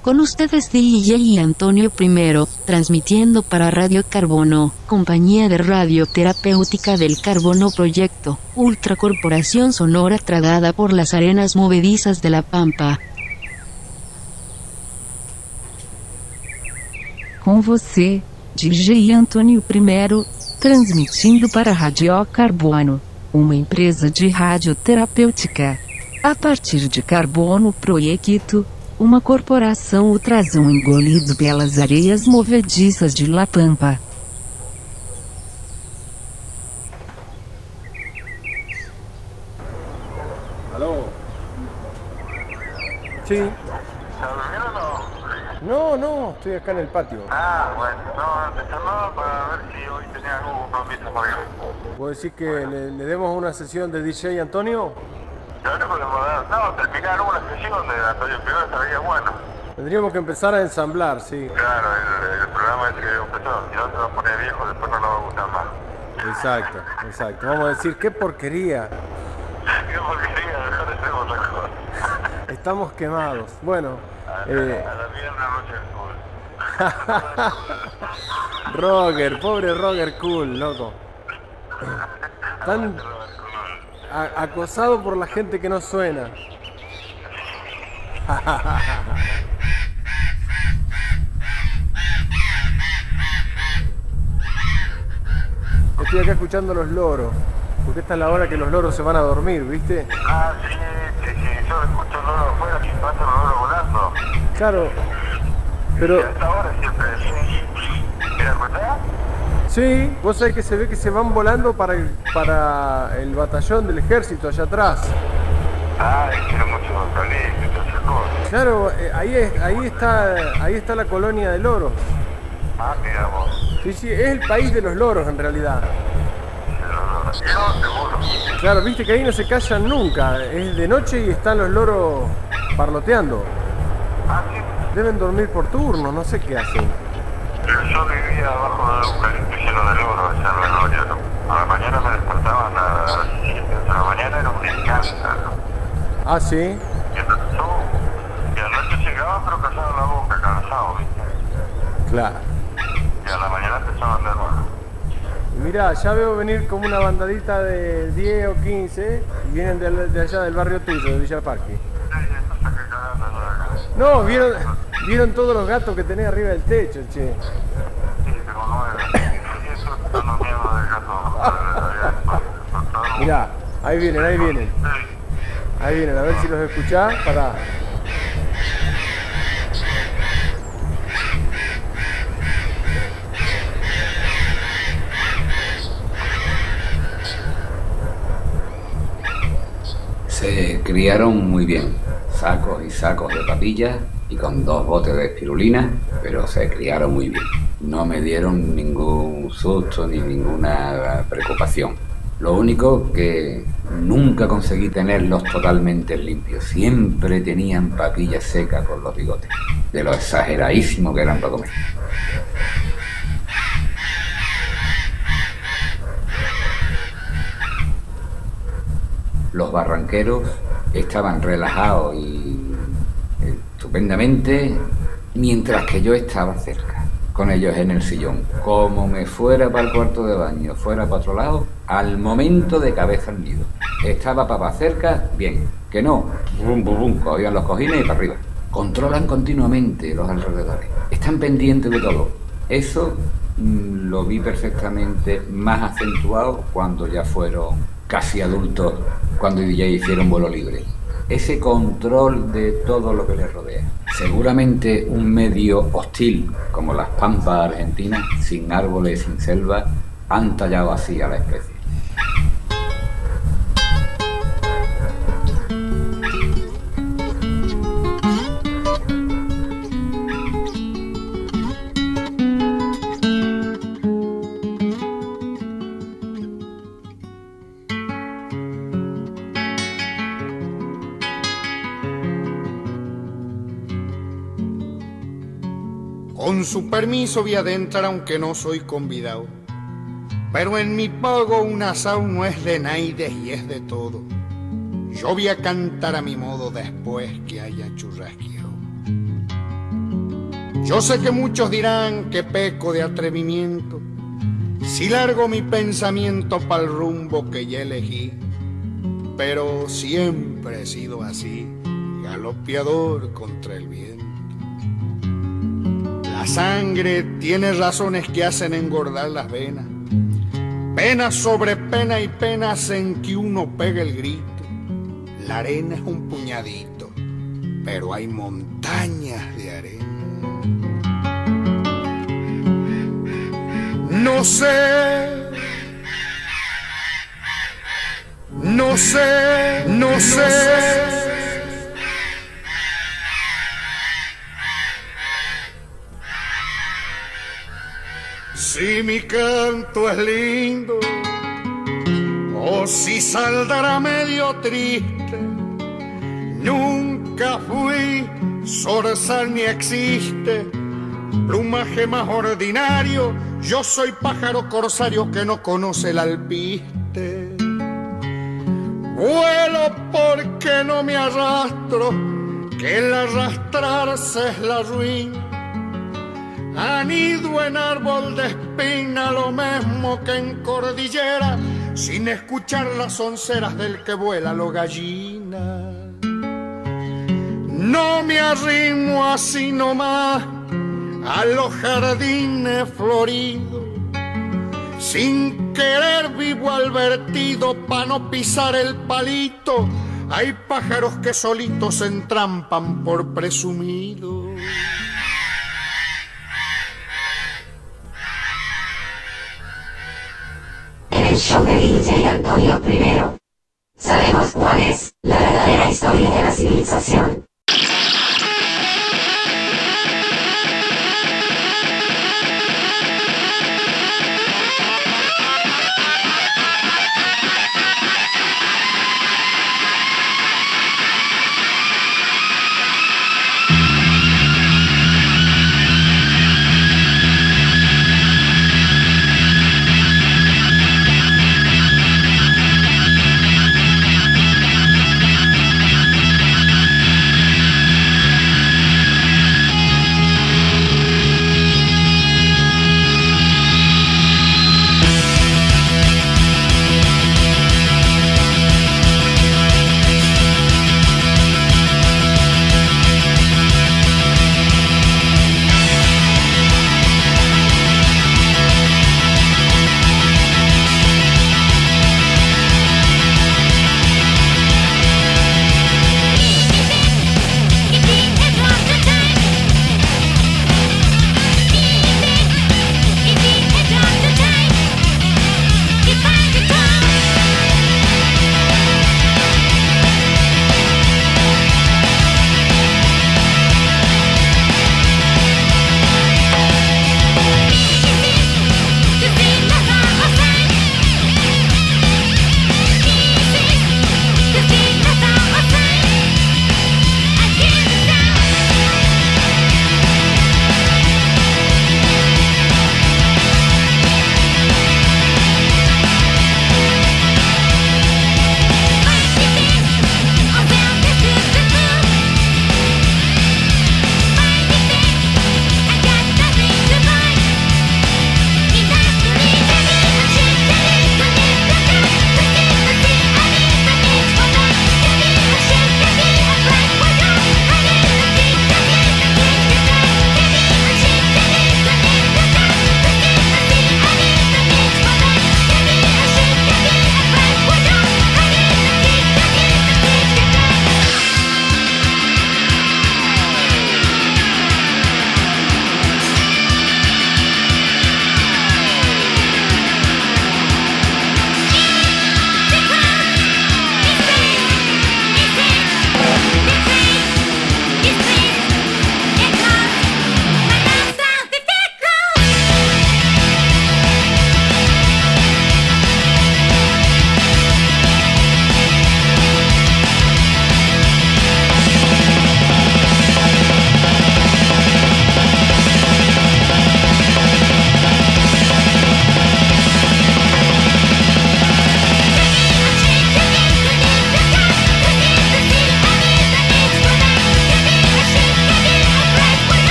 Con ustedes DJ Antonio I, transmitiendo para Radio Carbono, compañía de radio terapéutica del Carbono Proyecto, ultracorporación sonora tragada por las arenas movedizas de la Pampa. Com você, DJ Antônio I, transmitindo para Radio Carbono, uma empresa de rádio terapêutica. A partir de Carbono Proyecto, uma corporação ultrason engolido pelas areias movediças de La Pampa. ¿Aló? Sí. ¿Está durmiendo o No, no? no, estoy acá en el patio. Ah, bueno, no, te llamaba para ver si hoy tenía algún compromiso conmigo. ¿Vos decís que le demos una sesión de DJ Antonio? Yo no podemos dar, no, terminar una sesión de Antonio Pigón estaría bueno. Tendríamos que empezar a ensamblar, sí. Claro, el programa ese que empezó, si no se va a poner viejo, después no nos va a gustar más. Exacto, exacto. Vamos a decir, qué porquería. Qué porquería, mejor hacemos otra cosa. Estamos quemados. Bueno, A las 10 de la noche del cool. Roger, pobre Roger Cool, loco. Tan acosado por la gente que no suena. Estoy acá escuchando los loros, porque esta es la hora que los loros se van a dormir, ¿viste? Ah, sí, yo escucho el loro afuera, que pasa el loro volando. Claro, pero... Y a esta hora siempre, sí. ¿Te das cuenta? Sí, vos sabés que se ve que se van volando para el batallón del ejército allá atrás. Ah, quiero mucho colegio, todas esas cosas. Claro, ahí está la colonia de loros. Ah, mira vos. Sí, sí, es el país de los loros en realidad. Yo seguro. Claro, viste que ahí no se callan nunca, es de noche y están los loros parloteando. Ah, sí. Deben dormir por turno, no sé qué hacen. Pero yo vivía abajo de un eucalipto lleno de loros allá en la gloria. A la mañana me despertaban a las 7 de la mañana, era un escándalo. Ah, sí. Y entonces y a la noche llegaban pero callaban la boca, cansados, ¿viste? Claro. Y a la mañana empezaban de nuevo. Mirá, ya veo venir como una bandadita de 10 o 15 y vienen de allá del barrio tuyo, de Villa Parque. Sí, esto saqué cagando yo de acá. No, vieron todos los gatos que tenés arriba del techo, che. Sí, tengo 9. Y eso son los miedos del gato. Mirá, ahí vienen. Ahí vienen, a ver si los escuchás. Pará. Se criaron muy bien, sacos y sacos de papillas y con 2 botes de espirulina, pero se criaron muy bien. No me dieron ningún susto ni ninguna preocupación. Lo único que nunca conseguí tenerlos totalmente limpios. Siempre tenían papillas secas con los bigotes, de lo exageradísimo que eran para comer. Los barranqueros estaban relajados y estupendamente, mientras que yo estaba cerca, con ellos en el sillón. Como me fuera para el cuarto de baño, fuera para otro lado, al momento de cabeza al nido. Estaba papá cerca, bien. Que no, bum, bum, bum, cogían los cojines y para arriba. Controlan continuamente los alrededores. Están pendientes de todo. Eso lo vi perfectamente más acentuado cuando ya fueron casi adultos, cuando ya hicieron vuelo libre. Ese control de todo lo que les rodea. Seguramente un medio hostil, como las pampas argentinas, sin árboles, sin selva, han tallado así a la especie. Con su permiso voy a adentrar aunque no soy convidado. Pero en mi pago un asado no es de naides y es de todo. Yo voy a cantar a mi modo después que haya churrasqueado. Yo sé que muchos dirán que peco de atrevimiento si largo mi pensamiento pa'l rumbo que ya elegí, pero siempre he sido así, galopeador contra el viento. La sangre tiene razones que hacen engordar las venas, pena sobre pena y penas en que uno pega el grito. La arena es un puñadito, pero hay montañas de arena. No sé, no sé, no sé. Si mi canto es lindo o si saldrá medio triste, nunca fui zorzal ni existe plumaje más ordinario. Yo soy pájaro corsario que no conoce el alpiste. Vuelo porque no me arrastro, que el arrastrarse es la ruina. Anido en árbol de espina, lo mismo que en cordillera, sin escuchar las onceras del que vuela lo gallina. No me arrimo así nomás a los jardines floridos, sin querer vivo al vertido pa' no pisar el palito. Hay pájaros que solitos se entrampan por presumidos. En el show de DJ Antonio I, sabemos cuál es la verdadera historia de la civilización.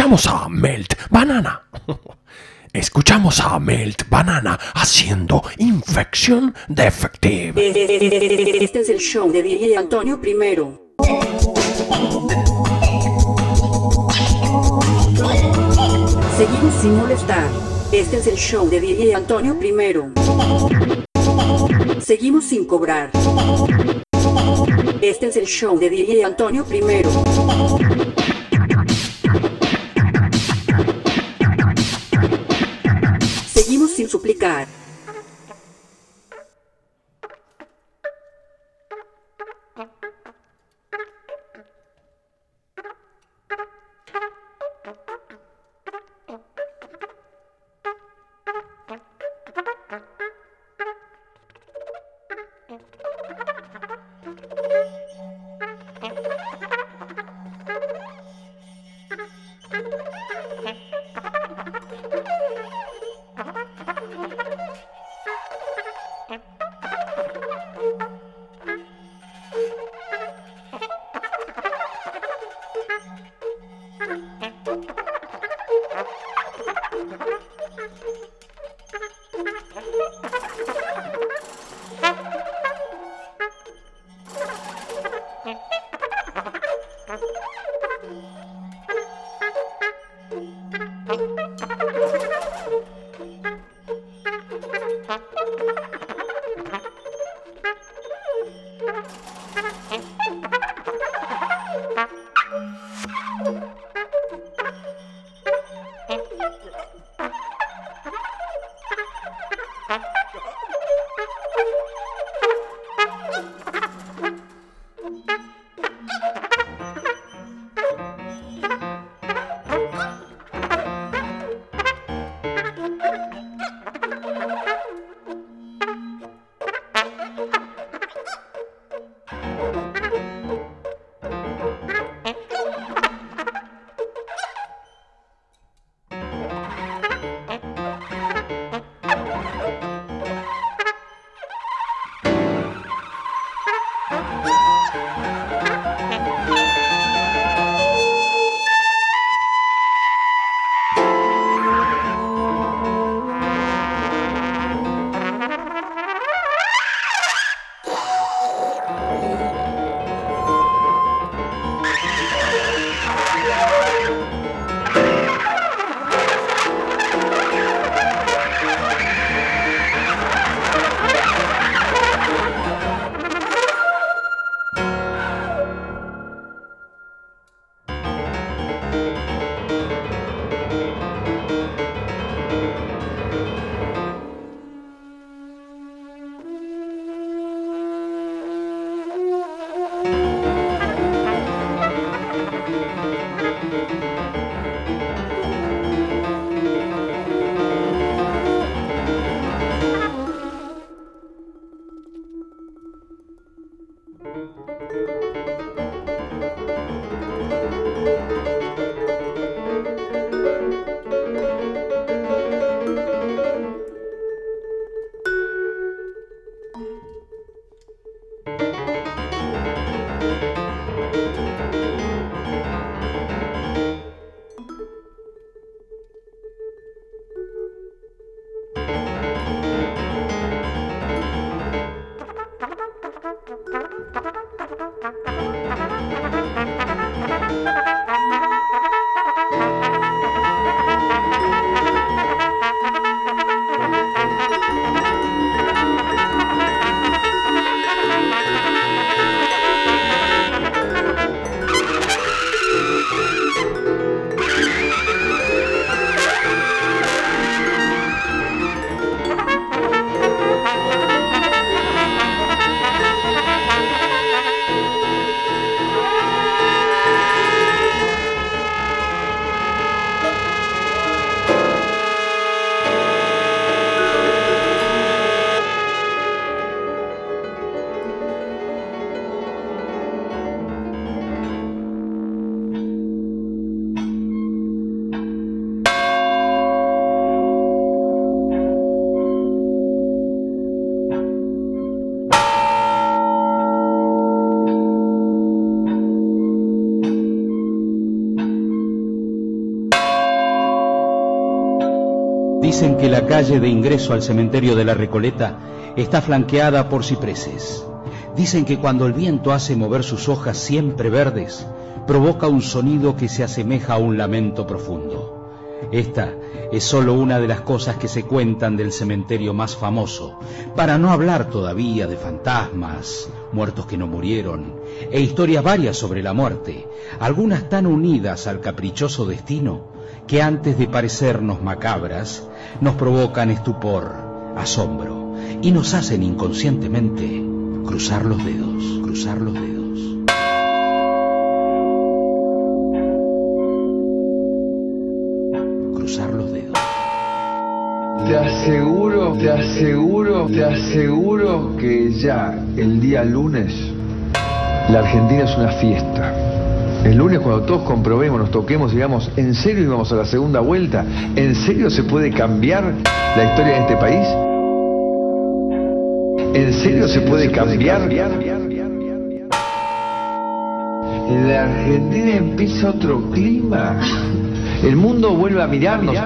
escuchamos a Melt Banana. Escuchamos a Melt Banana haciendo Infection Defective. Este es el show de DJ Antonio Primero. Seguimos sin molestar. Este es el show de DJ Antonio Primero. Seguimos sin cobrar. Este es el show de DJ Antonio Primero. Seguimos sin suplicar. Dicen que la calle de ingreso al cementerio de la Recoleta está flanqueada por cipreses. Dicen que cuando el viento hace mover sus hojas siempre verdes, provoca un sonido que se asemeja a un lamento profundo. Esta es solo una de las cosas que se cuentan del cementerio más famoso, para no hablar todavía de fantasmas, muertos que no murieron, e historias varias sobre la muerte, algunas tan unidas al caprichoso destino que antes de parecernos macabras, nos provocan estupor, asombro, y nos hacen inconscientemente cruzar los dedos, cruzar los dedos. Cruzar los dedos. Te aseguro que ya el día lunes la Argentina es una fiesta. El lunes cuando todos comprobemos, nos toquemos y digamos, ¿en serio íbamos a la segunda vuelta? ¿En serio se puede cambiar la historia de este país? ¿En serio se puede cambiar? En la Argentina empieza otro clima. El mundo vuelve a mirarnos.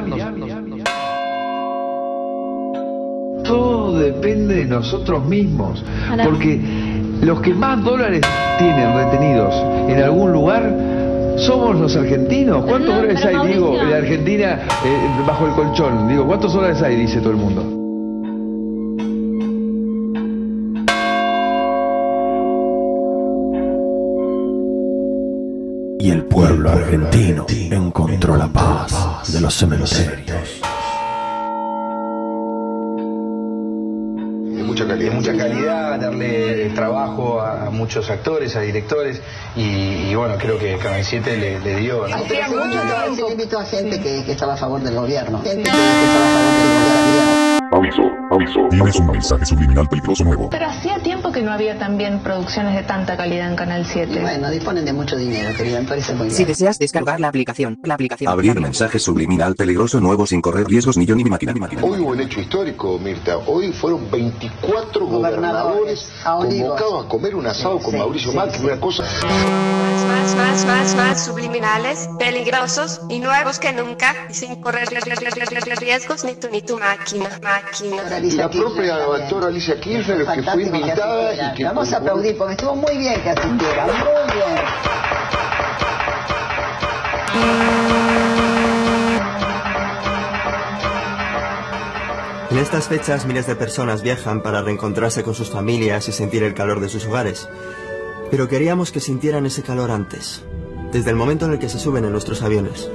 Todo depende de nosotros mismos. Porque los que más dólares tienen retenidos en algún lugar somos los argentinos. ¿Cuántos dólares hay, digo, en Argentina bajo el colchón? Digo, ¿cuántos dólares hay? Dice todo el mundo. Y el pueblo argentino encontró la paz de los cementerios. Mucha calidad, darle trabajo a muchos actores, a directores, y bueno, creo que Canal 7 le dio, ¿no? Hacía mucho que se invitó a gente que estaba a favor del gobierno. Gente que estaba a favor del gobierno. Aviso. Tienes un mensaje subliminal peligroso nuevo. Pero hacía tiempo que no había también producciones de tanta calidad en Canal 7. Bueno, disponen de mucho dinero, querida, me parece muy bien. Si deseas descargar la aplicación. Abrir mensaje subliminal peligroso nuevo sin correr riesgos ni yo ni mi máquina. Hoy hubo un hecho histórico, Mirta. Hoy fueron 24 gobernadores convocados a comer un asado con Mauricio Macri, una cosa... Más subliminales, peligrosos y nuevos que nunca, y sin correr riesgos ni tu máquina. La propia actora Alicia Kirchner, que fue invitada y que... Vamos a aplaudir porque estuvo muy bien que asistiera, muy bien. En estas fechas miles de personas viajan para reencontrarse con sus familias y sentir el calor de sus hogares. Pero queríamos que sintieran ese calor antes, desde el momento en el que se suben en nuestros aviones.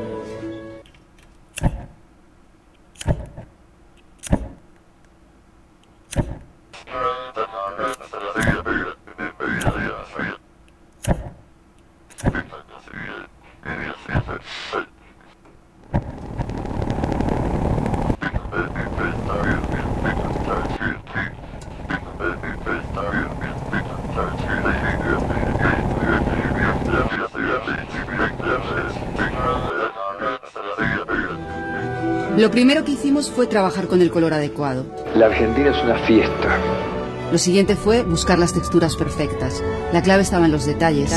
Lo primero que hicimos fue trabajar con el color adecuado. La Argentina es una fiesta. Lo siguiente fue buscar las texturas perfectas. La clave estaba en los detalles.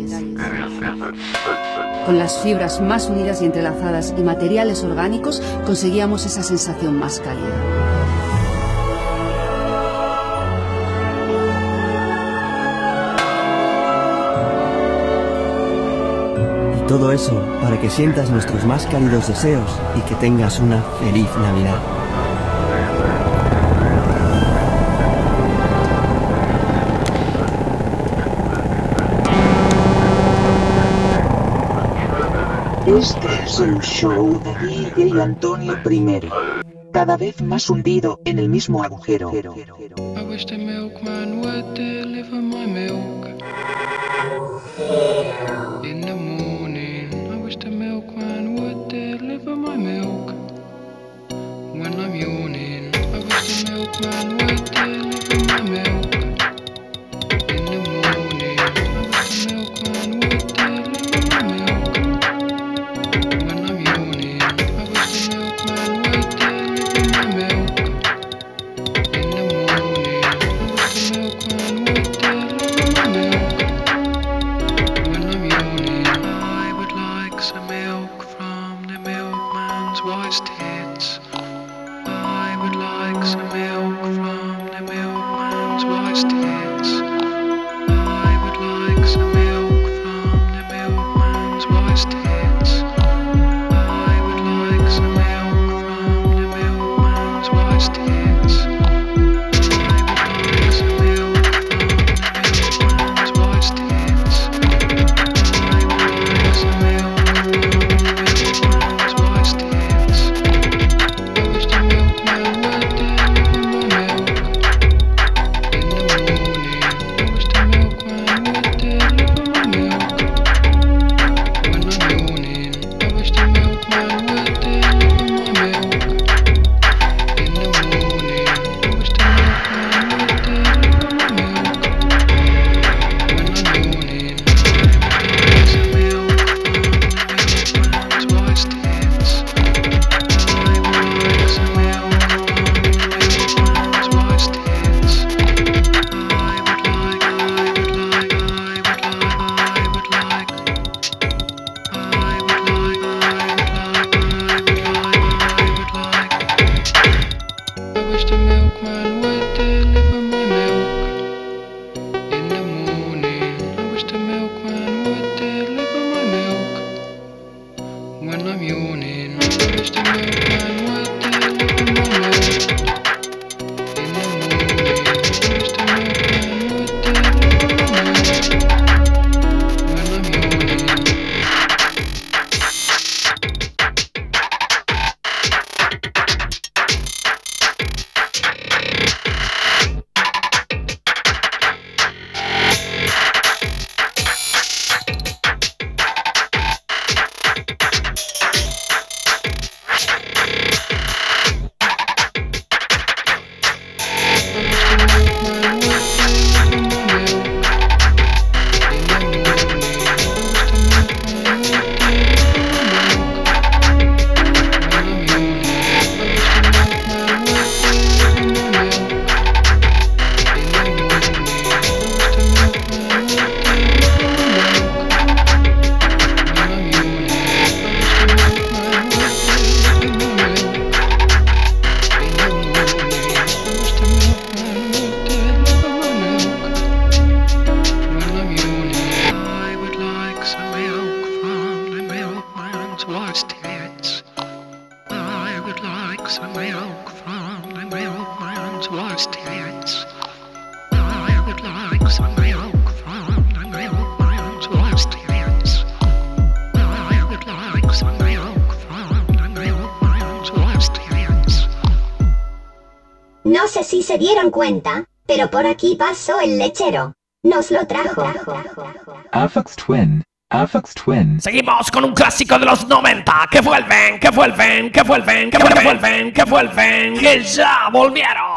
Con las fibras más unidas y entrelazadas y materiales orgánicos conseguíamos esa sensación más cálida. Todo eso para que sientas nuestros más cálidos deseos y que tengas una feliz Navidad. Este es el show de DJ Antonio I, cada vez más hundido en el mismo agujero. I wish the milkman would deliver my milk in the morning. I wish the milkman would deliver my milk when I'm yawning. I wish the milkman would deliver my milk in the morning. I wish the milkman would deliver my milk when I'm yawning. I wish the milkman would deliver my milk in the morning. I wish the milkman would deliver my milk when I'm yawning. I would like some milk from the milkman's wife's tits. would like some milk from the milkman's wife's tits. I would like some milk from the milkman's wife's tits. I would like some milk from the milkman's wife's tits. I would like some milk from the milkman's wife's tits. I would like some milk from the milkman's wife's tits. I wish the milkman would deliver my milk in the morning. I wish the milkman would deliver my milk when I'm yawning. I wish the milkman would deliver my milk in the morning. I wish the milkman would deliver my milk when I'm yawning. I would like some milk from the milkman's wife's tits. I would like some milk from the milkman's wife's tits. I would like, I would like, I would like, I would like, I would like, I wish the milkman would deliver my milk in the morning. I wish the milkman would deliver my milk when I'm yawning. I wish the milkman would deliver my milk in the morning. I wish the milkman would deliver my milk when I'm yawning. I would like some milk from the milkman's wife's tits. I would like some milk from the milkman's wife's tits. I would like some milk from the milkman's wife's tits. I would like some milk from the milkman's wife's tits. No sé si se dieron cuenta, pero por aquí pasó el lechero. Nos lo trajo. Aphex Twin. Aphex Twin. Seguimos con un clásico de los 90. Que vuelven, que vuelven, que vuelven, que vuelven, que vuelven, que ya volvieron.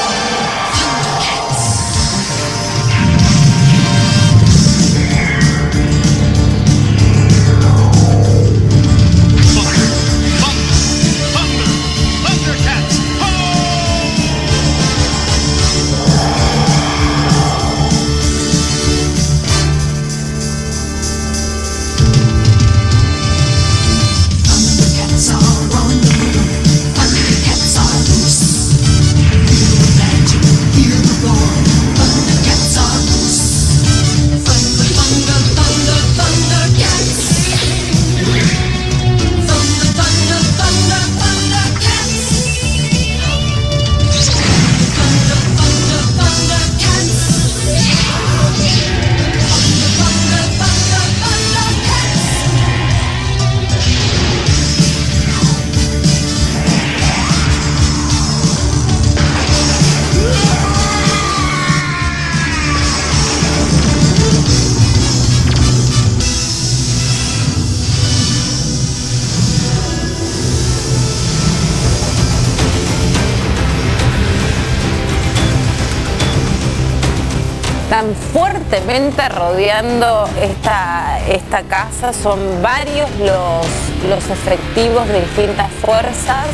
Tan fuertemente rodeando esta casa, son varios los efectivos de distintas fuerzas.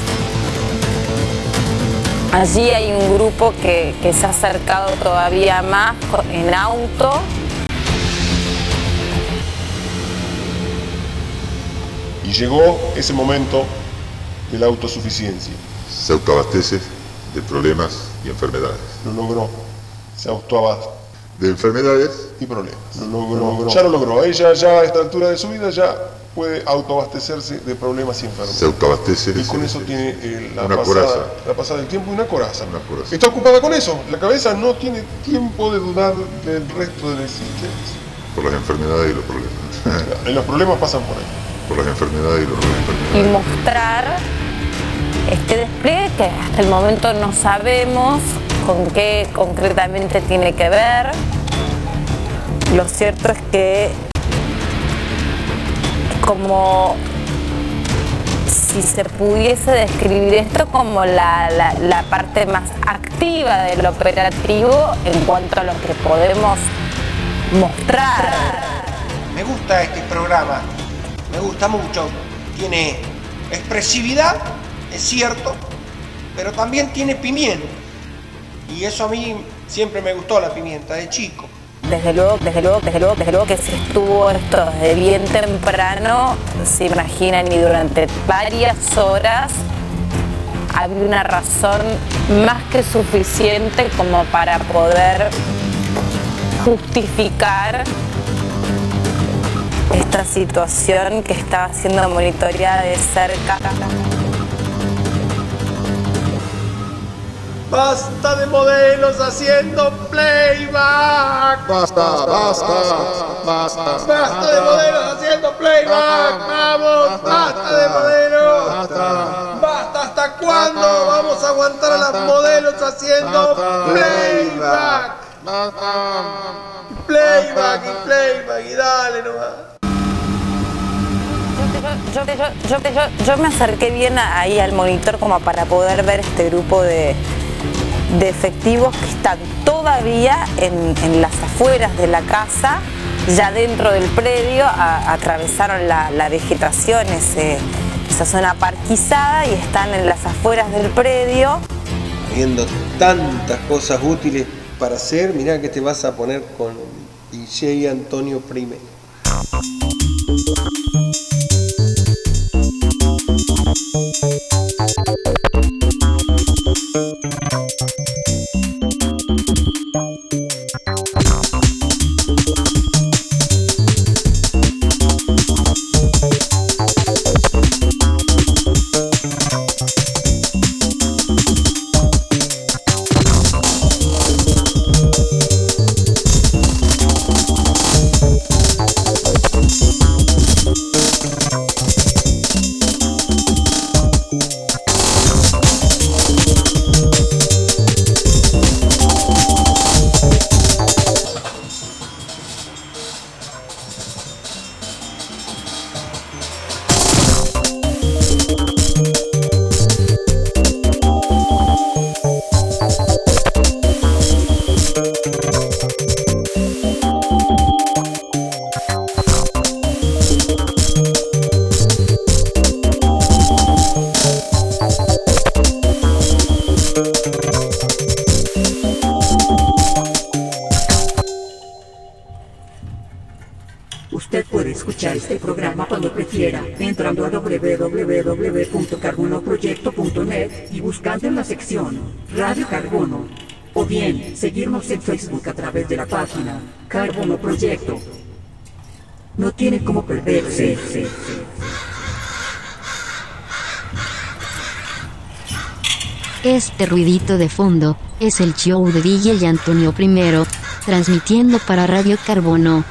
Allí hay un grupo que se ha acercado todavía más en auto. Y llegó ese momento de la autosuficiencia. Se autoabastece de problemas y enfermedades. Lo logró. Se autoabastece. De enfermedades y problemas. Ya lo logró. Ella ya a esta altura de su vida ya puede autoabastecerse de problemas y enfermedades. Se autoabastece. Y con eso tiene la pasada del tiempo y una coraza. Está ocupada con eso. La cabeza no tiene tiempo de dudar del resto de la existencia. Por las enfermedades y los problemas. Y los problemas pasan por ahí. Por las enfermedades y los problemas. Y mostrar este despliegue que hasta el momento no sabemos con qué concretamente tiene que ver. Lo cierto es que como si se pudiese describir esto como la parte más activa del operativo en cuanto a lo que podemos mostrar. Me gusta este programa, me gusta mucho. Tiene expresividad, es cierto, pero también tiene pimienta. Y eso a mí siempre me gustó, la pimienta, de chico. Desde luego que si estuvo esto desde bien temprano, se imaginan, y durante varias horas había una razón más que suficiente como para poder justificar esta situación que estaba siendo monitoreada de cerca. ¡Basta de modelos haciendo playback! ¡Basta! ¡Basta de modelos haciendo playback! ¡Vamos! ¡Basta de modelos! ¡Basta! ¿Hasta cuándo vamos a aguantar a las modelos haciendo playback? Playback y dale nomás. Yo me acerqué bien ahí al monitor como para poder ver este grupo de efectivos que están todavía en las afueras de la casa, ya dentro del predio. Atravesaron la vegetación, esa zona parquizada, y están en las afueras del predio. Habiendo tantas cosas útiles para hacer, mirá que te vas a poner con DJ Antonio Prime. Usted puede escuchar este programa cuando prefiera, entrando a www.carbonoproyecto.net y buscando en la sección Radio Carbono, o bien seguirnos en Facebook a través de la página Carbono Proyecto. No tiene cómo perderse. Este ruidito de fondo es el show de DJ Antonio I, transmitiendo para Radio Carbono.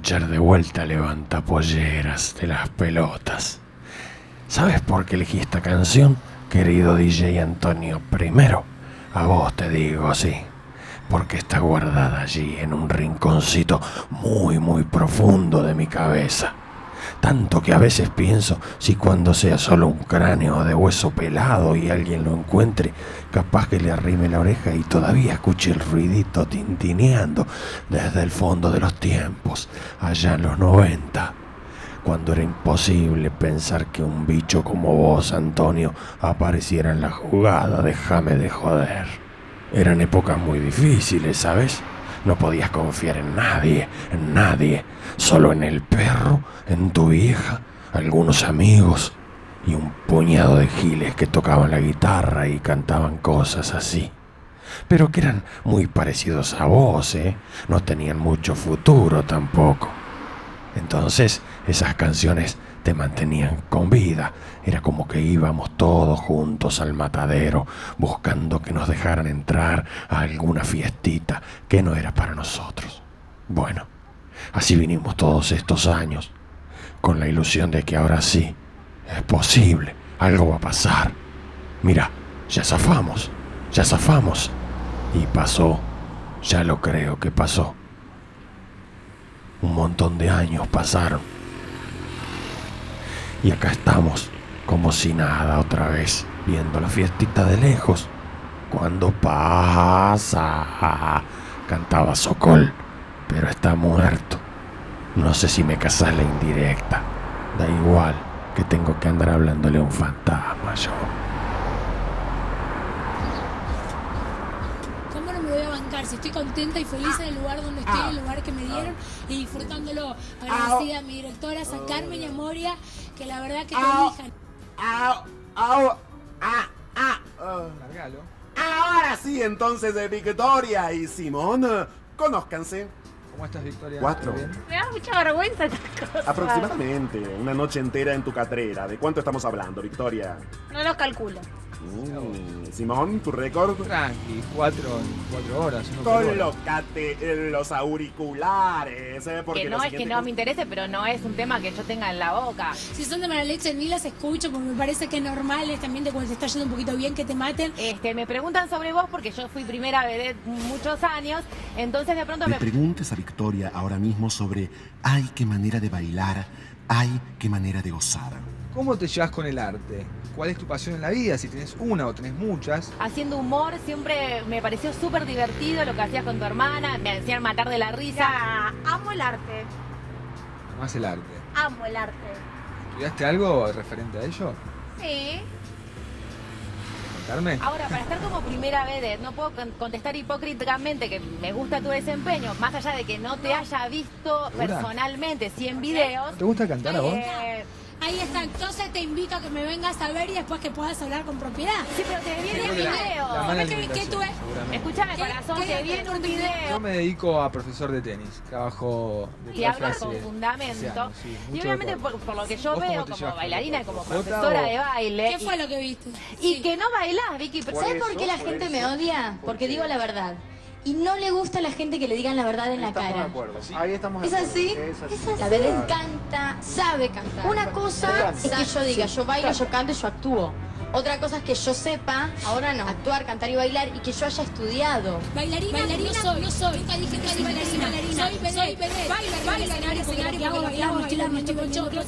escuchar de vuelta Levanta Polleras de las Pelotas. ¿Sabes por qué elegí esta canción, querido DJ Antonio Primero? A vos te digo, sí, porque está guardada allí en un rinconcito muy, muy profundo de mi cabeza. Tanto que a veces pienso si cuando sea solo un cráneo de hueso pelado y alguien lo encuentre, capaz que le arrime la oreja y todavía escuche el ruidito tintineando desde el fondo de los tiempos, allá en los 90, cuando era imposible pensar que un bicho como vos, Antonio, apareciera en la jugada. Déjame de joder. Eran épocas muy difíciles, ¿sabes? No podías confiar en nadie, solo en el perro, en tu vieja, algunos amigos y un puñado de giles que tocaban la guitarra y cantaban cosas así. Pero que eran muy parecidos a vos, ¿eh? No tenían mucho futuro tampoco. Entonces, esas canciones te mantenían con vida. Era como que íbamos todos juntos al matadero, buscando que nos dejaran entrar a alguna fiestita que no era para nosotros. Bueno, así vinimos todos estos años, con la ilusión de que ahora sí, es posible, algo va a pasar. Mira, ya zafamos. Y pasó, ya lo creo que pasó. Un montón de años pasaron. Y acá estamos, como si nada otra vez, viendo la fiestita de lejos. Cuando pasa, cantaba Sokol, pero está muerto. No sé si me casás la indirecta. Da igual, que tengo que andar hablándole a un fantasma yo. ¿Cómo no me voy a bancar? Si estoy contenta y feliz en el lugar donde estoy, en el lugar que me dieron y disfrutándolo. Agradecida a mi directora, San Carmen y a Moria, que la verdad que te elijan. Largalo. Ahora sí, entonces, de Victoria y Simón, conózcanse. ¿Cómo estás, Victoria? 4. Me da mucha vergüenza estas cosas. Aproximadamente, una noche entera en tu catrera. ¿De cuánto estamos hablando, Victoria? No lo calculo. Simón, ¿tu récord? Tranqui, 4 horas. Colócate los auriculares, porque que no es que no me interese, pero no es un tema que yo tenga en la boca. Si son de mala leche, ni las escucho, porque me parece que es normal, es también de cuando te está yendo un poquito bien que te maten. Me preguntan sobre vos porque yo fui primera vedette muchos años, entonces de pronto me preguntes a Victoria ahora mismo sobre ay, qué manera de bailar, ay, qué manera de gozar. ¿Cómo te llevas con el arte? ¿Cuál es tu pasión en la vida? Si tenés una o tenés muchas. Haciendo humor, siempre me pareció súper divertido lo que hacías con tu hermana. Me hacían matar de la risa. Amo el arte. Amás el arte. Amo el arte. ¿Estudiaste algo referente a ello? Sí. ¿Contarme? Ahora, para estar como primera vedette, no puedo contestar hipócritamente que me gusta tu desempeño, más allá de que no te haya visto personalmente, sí en videos. ¿Te gusta cantar a vos? Ahí está, entonces te invito a que me vengas a ver y después que puedas hablar con propiedad. Sí, pero te viene un video. Escúchame, corazón, te viene un video. Yo me dedico a profesor de tenis, trabajo de y hablo con fundamento. Sí, y obviamente por lo que yo veo como bailarina y como profesora de baile. ¿Qué fue lo que viste? Y que no bailás, Vicky. ¿Sabes por qué la gente me odia? Porque digo la verdad. Y no le gusta a la gente que le digan la verdad en la cara. De acuerdo, ¿sí? Ahí estamos de ¿Es acuerdo. así? La vedette canta, sabe cantar. Una cosa es que yo diga, yo bailo, yo canto y yo actúo. Otra cosa es que yo sepa, ahora no, actuar, cantar y bailar y que yo haya estudiado. Bailarina no soy. Nunca dije que soy bailarina. Soy vedette. Bailo escenario, me estoy con choclo,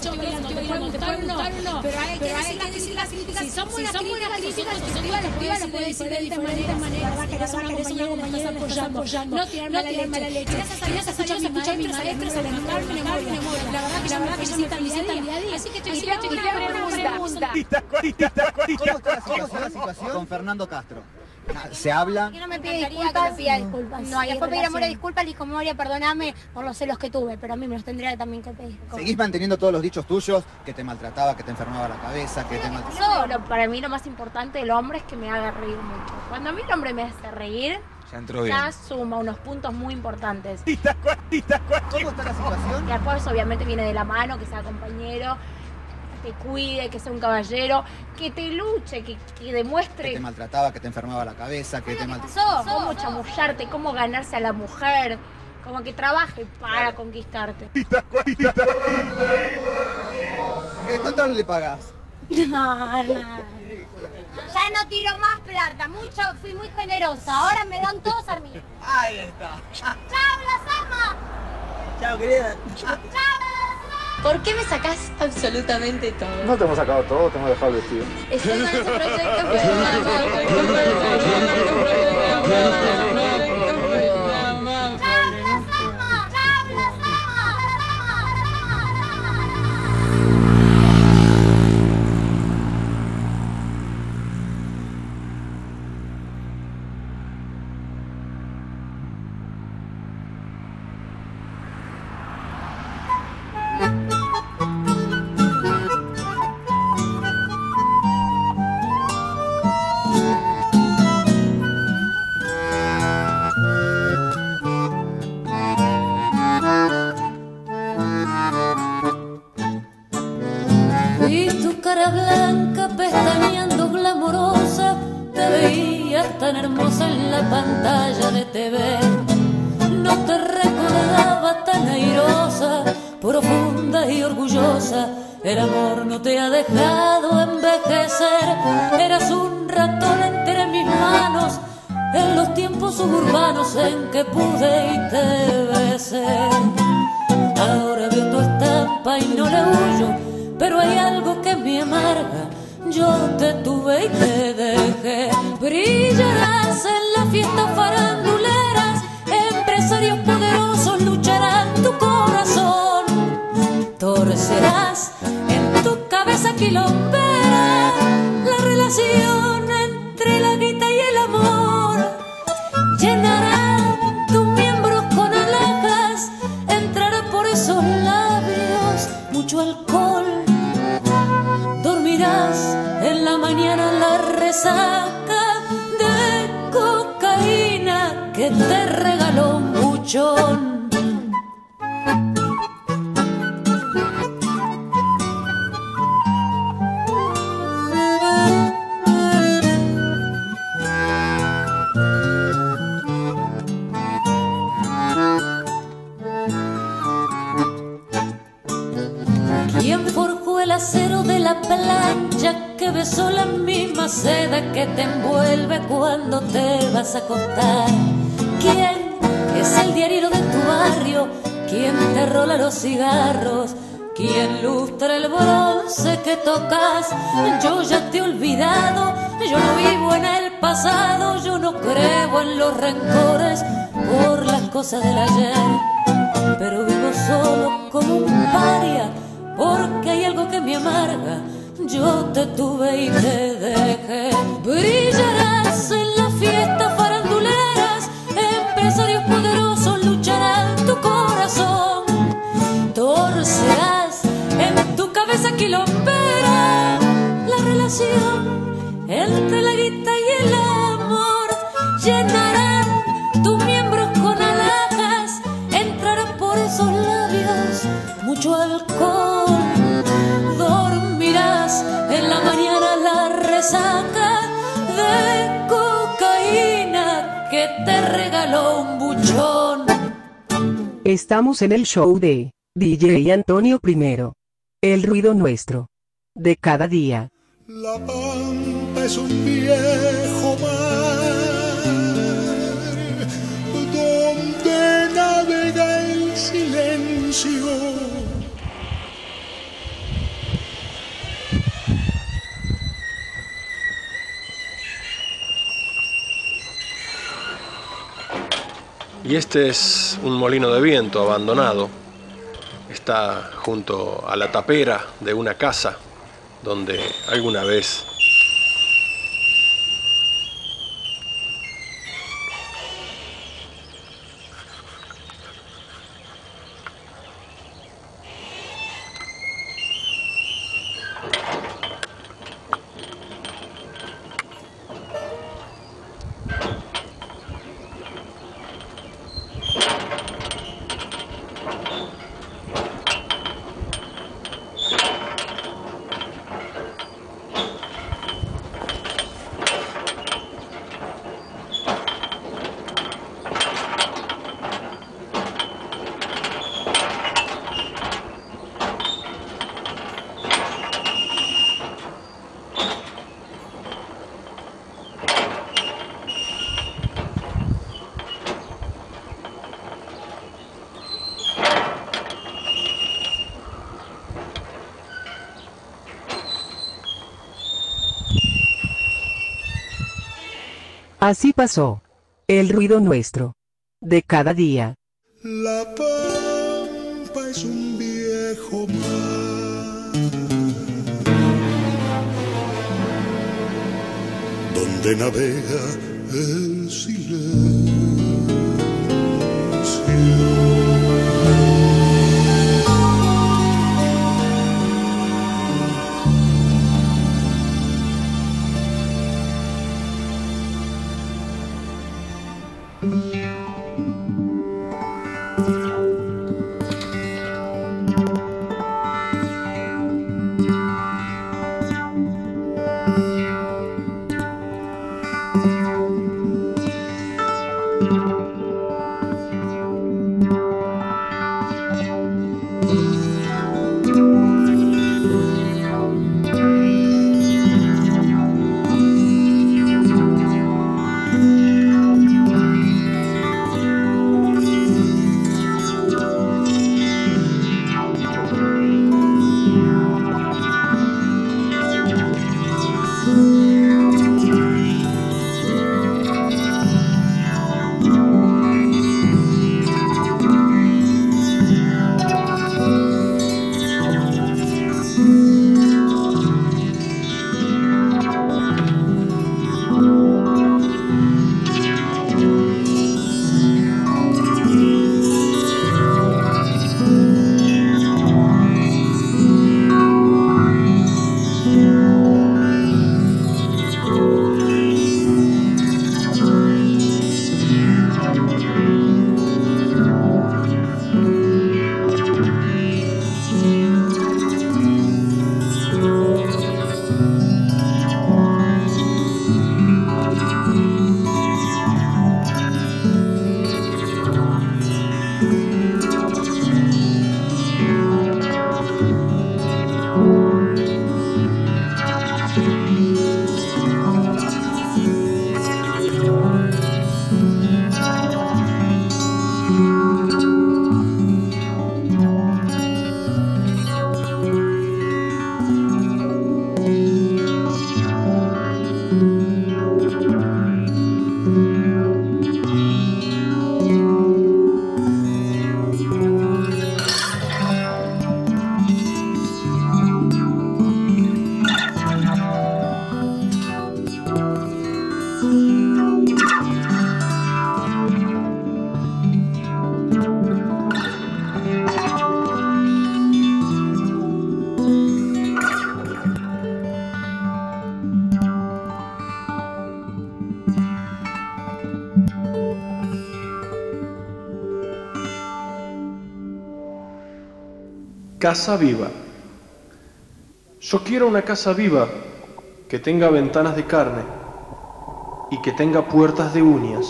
no. Pero hay que decir las críticas. Si son buenas críticas, constructivas, las puede decir de diferentes maneras. La verdad que eres una compañera, me estás apoyando. No tirar mala leche. Gracias a Dios escuché a mis maestros, a la Carmen y Moria. La verdad que yo me siento al día a día. Así que te quiero una pregunta. ¿Cómo está la situación con Fernando Castro? ¿Se habla? Que no me pide disculpas. No, y después pedir a Moria disculpas, le dijo Moria, perdóname por los celos que tuve, pero a mí me los tendría también que pedir. ¿Seguís manteniendo todos los dichos tuyos? Que te maltrataba, que te enfermaba la cabeza, que te maltrataba. Para mí lo más importante del hombre es que me haga reír mucho. Cuando a mí el hombre me hace reír, ya suma unos puntos muy importantes. ¿Cómo está la situación? Y después obviamente viene de la mano, que sea compañero, que te cuide, que sea un caballero, que te luche, que demuestre... Que te maltrataba, que te enfermaba la cabeza, que te maltrataba... Cómo chamullarte, cómo ganarse a la mujer, como que trabaje para conquistarte. ¿Cuánto le pagas? No. Ya no tiro más plata, fui muy generosa, ahora me dan todos a mí. Ahí está. ¡Chao, las amo! Chao, querida. ¡Chao! ¿Por qué me sacás absolutamente todo? No te hemos sacado todo, te hemos dejado el vestido. Estoy con ese proyecto Vi tu cara blanca pestañeando glamorosa, te veías tan hermosa en la pantalla de TV. No te recordaba tan airosa, profunda y orgullosa. El amor no te ha dejado envejecer. Eras un ratón entre mis manos en los tiempos suburbanos en que pude y te besé. Ahora veo tu estampa y no le huyo, pero hay algo que me amarga. Yo te tuve y te dejé. Brillarás en las fiestas faranduleras, empresarios poderosos lucharán tu corazón. Torcerás en tu cabeza quilombera la relación entre la guita y el amor. Llenarán tus miembros con alhajas, entrará por esos labios mucho alcohol. Dormirás en la mañana la resaca de cocaína que te regaló un buchón. ¿Quién forjó el acero de la plancha que besó la misma seda que te envuelve cuando te vas a acostar? ¿Quién es el diario de tu barrio? ¿Quién te rola los cigarros? ¿Quién lustra el bronce que tocas? Yo ya te he olvidado, yo no vivo en el pasado, yo no creo en los rencores por las cosas del ayer, pero vivo solo como un paria porque hay algo que me amarga. Yo te tuve y te dejé. Brillarás en las fiestas faranduleras, empresarios poderosos lucharán tu corazón. Torcerás en tu cabeza quilombera la relación entre la guita y el amor. Llenarán tus miembros con alhajas, entrará por esos labios mucho alcohol. Dormirás en la mañana la resaca de cocaína que te regaló un buchón. Estamos en el show de DJ Antonio I. El ruido nuestro. De cada día. La Pampa es un viejo mar donde navega el silencio. Y este es un molino de viento abandonado. Está junto a la tapera de una casa donde alguna vez Así pasó. El ruido nuestro. De cada día. La pampa es un viejo mar donde navega el silencio. Casa viva. Yo quiero una casa viva que tenga ventanas de carne y que tenga puertas de uñas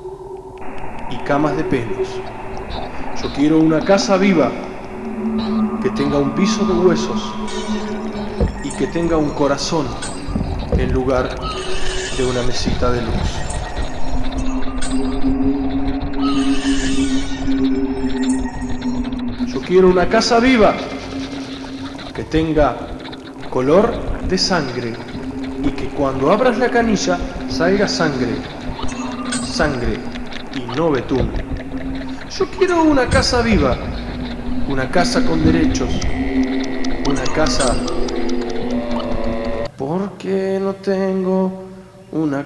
y camas de pelos. Yo quiero una casa viva que tenga un piso de huesos y que tenga un corazón en lugar de una mesita de luz. Yo quiero una casa viva que tenga color de sangre y que cuando abras la canilla salga sangre, sangre y no betún. Yo quiero una casa viva, una casa con derechos, una casa... Porque no tengo una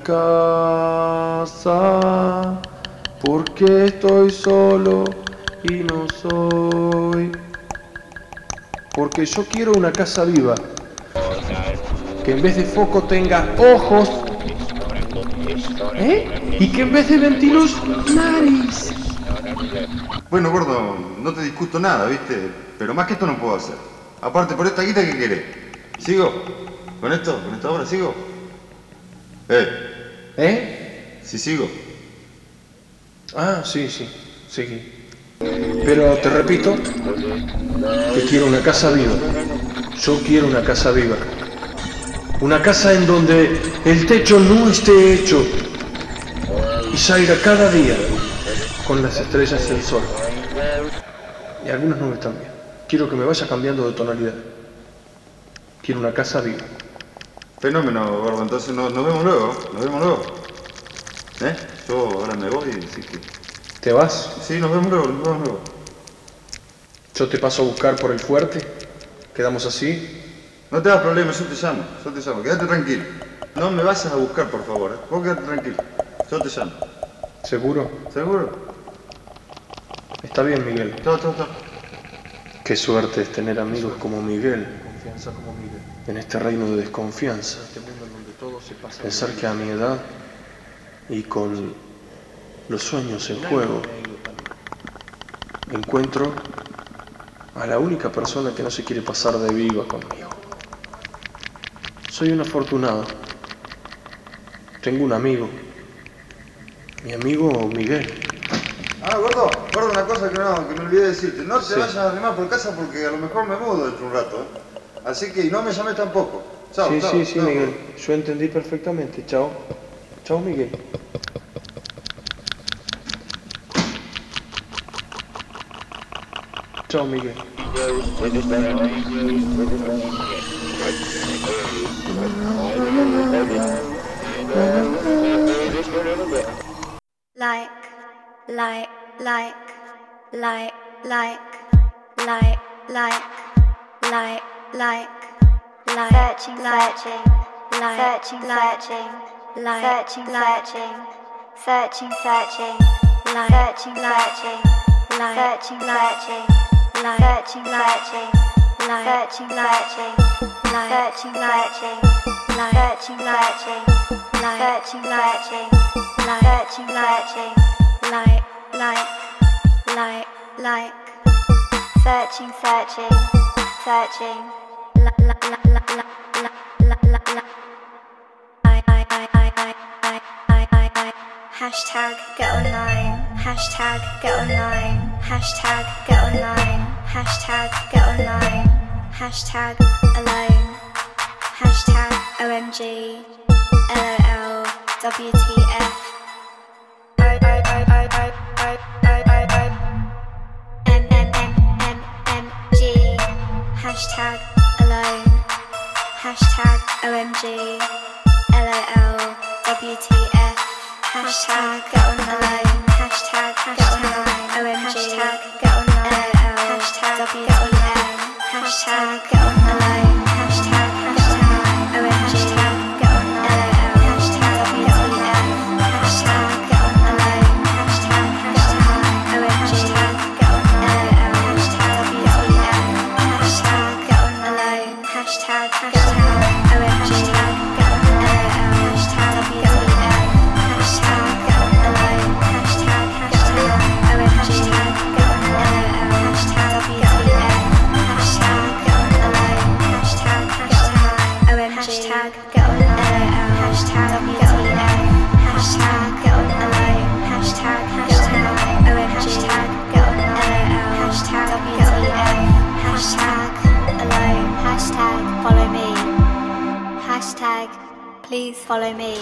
casa, porque estoy solo y no soy. Porque yo quiero una casa viva, que en vez de foco tenga ojos, y que en vez de ventiluz, nariz. Bueno, gordo, no te discuto nada, ¿viste? Pero más que esto no puedo hacer. Aparte, por esta guita, ¿qué querés? ¿Sigo? ¿Con esto? ¿Con esta obra sigo? Sí, sigo. Ah, sí, seguí. Pero te repito que quiero una casa viva. Yo quiero una casa viva. Una casa en donde el techo no esté hecho y salga cada día con las estrellas y el sol. Y algunas nubes también. Quiero que me vaya cambiando de tonalidad. Quiero una casa viva. Fenómeno, gordo. Entonces nos vemos luego. Yo ahora me voy, así que... ¿Te vas? Sí, nos vemos luego. Yo te paso a buscar por el fuerte. ¿Quedamos así? No te hagas problema, yo te llamo. Quédate tranquilo. No me vas a buscar, por favor. Vos quédate tranquilo. Yo te llamo. ¿Seguro? ¿Seguro? Está bien, Miguel. Chao. Qué suerte es tener amigos como Miguel. Confianza como Miguel. En este reino de desconfianza. En este mundo en donde todo se pasa. Pensar que a mi edad y con los sueños en juego encuentro a la única persona que no se quiere pasar de viva conmigo. Soy un afortunado. Tengo un amigo. Mi amigo Miguel. Gordo, una cosa que me olvidé decirte. No te vayas a arrimar por casa porque a lo mejor me mudo dentro de un rato. Así que no me llames tampoco. Chao, sí, Miguel. Yo entendí perfectamente. Chao, Miguel. Chao, Miguel. Hashtag get online, hashtag get online, hashtag get online, hashtag get online, hashtag alone, hashtag OMG, LOL, WTF, MMMMMG, hashtag alone, hashtag OMG, LOL, WTF. Hashtag get on the line, hashtag get on the line, OMG, hashtag get on the line, hashtag WTF, hashtag get on the line, hashtag OMG, get on the line, hashtag WTF, hashtag get on the line, hashtag OMG, get on the line, hashtag WTF, hashtag get on the line, hashtag OMG, get on the line, hashtag WTF. Please follow me.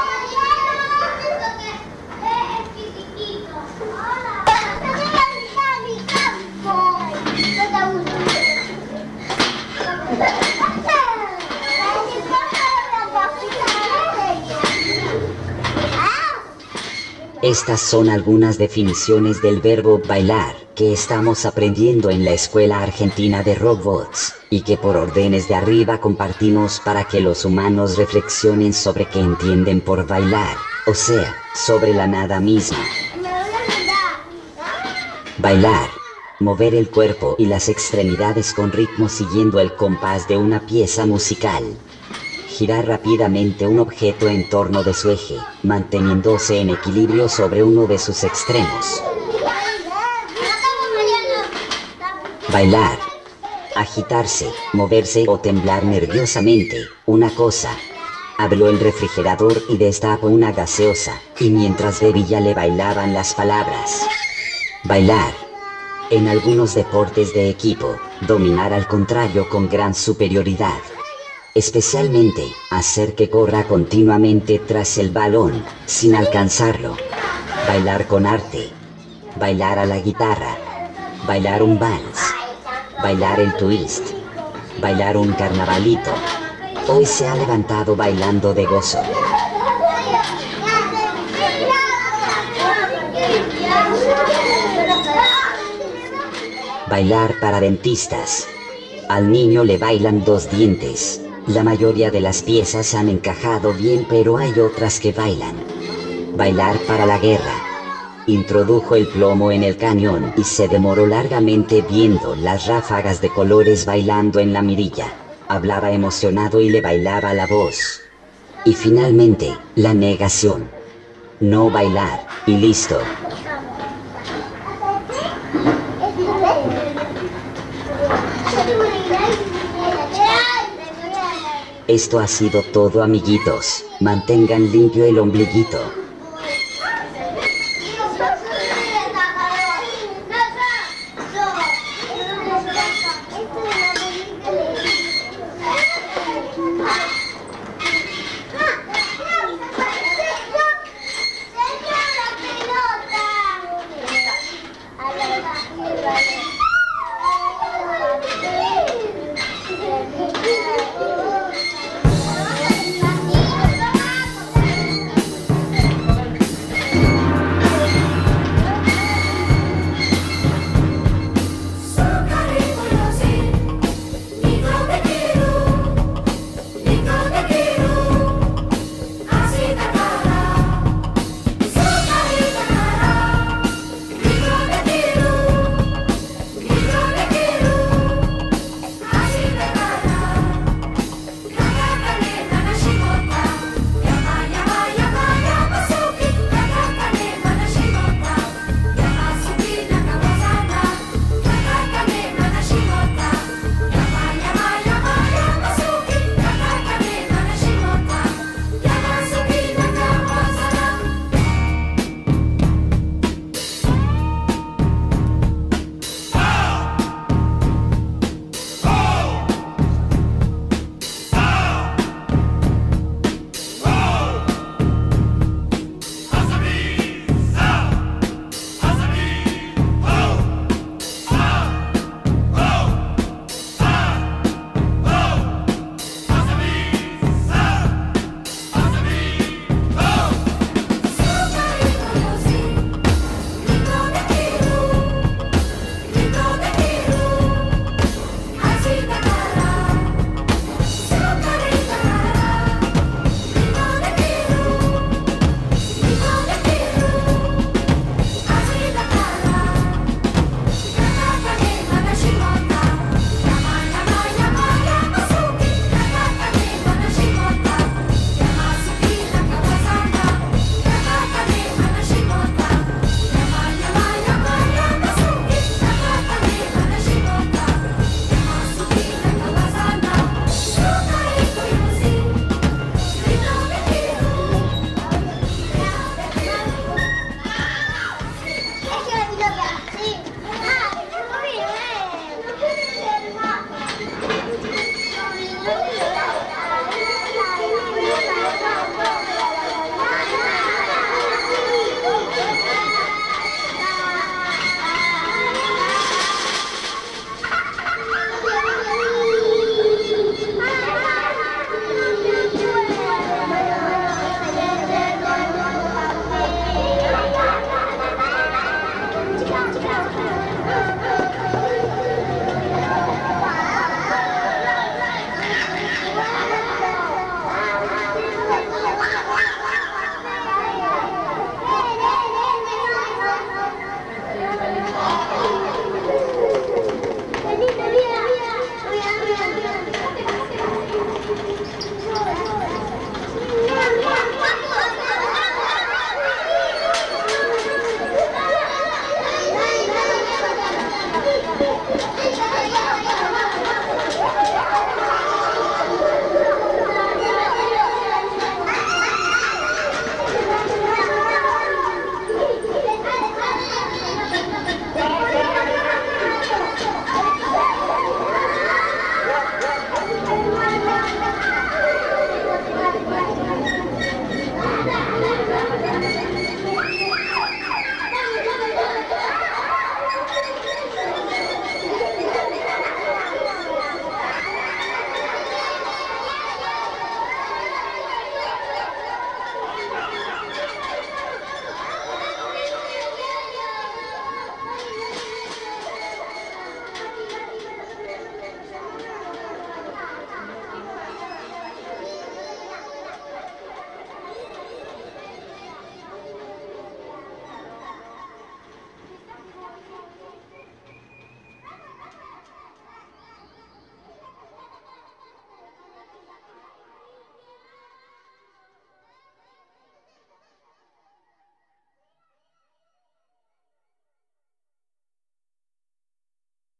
Estas son algunas definiciones del verbo bailar que estamos aprendiendo en la Escuela Argentina de Robots, y que por órdenes de arriba compartimos para que los humanos reflexionen sobre qué entienden por bailar, o sea, sobre la nada misma. Bailar. Mover el cuerpo y las extremidades con ritmo siguiendo el compás de una pieza musical. Girar rápidamente un objeto en torno de su eje, manteniéndose en equilibrio sobre uno de sus extremos. Bailar. Agitarse, moverse o temblar nerviosamente, una cosa. Abrió el refrigerador y destapó una gaseosa, y mientras bebía le bailaban las palabras. Bailar. En algunos deportes de equipo, dominar al contrario con gran superioridad. Especialmente, hacer que corra continuamente tras el balón, sin alcanzarlo. Bailar con arte. Bailar a la guitarra. Bailar un vals. Bailar el twist. Bailar un carnavalito. Hoy se ha levantado bailando de gozo. Bailar para dentistas. Al niño le bailan 2 dientes. La mayoría de las piezas han encajado bien, pero hay otras que bailan. Bailar para la guerra. Introdujo el plomo en el cañón y se demoró largamente viendo las ráfagas de colores bailando en la mirilla. Hablaba emocionado y le bailaba la voz. Y finalmente, la negación. No bailar, y listo. Esto ha sido todo, amiguitos. Mantengan limpio el ombliguito.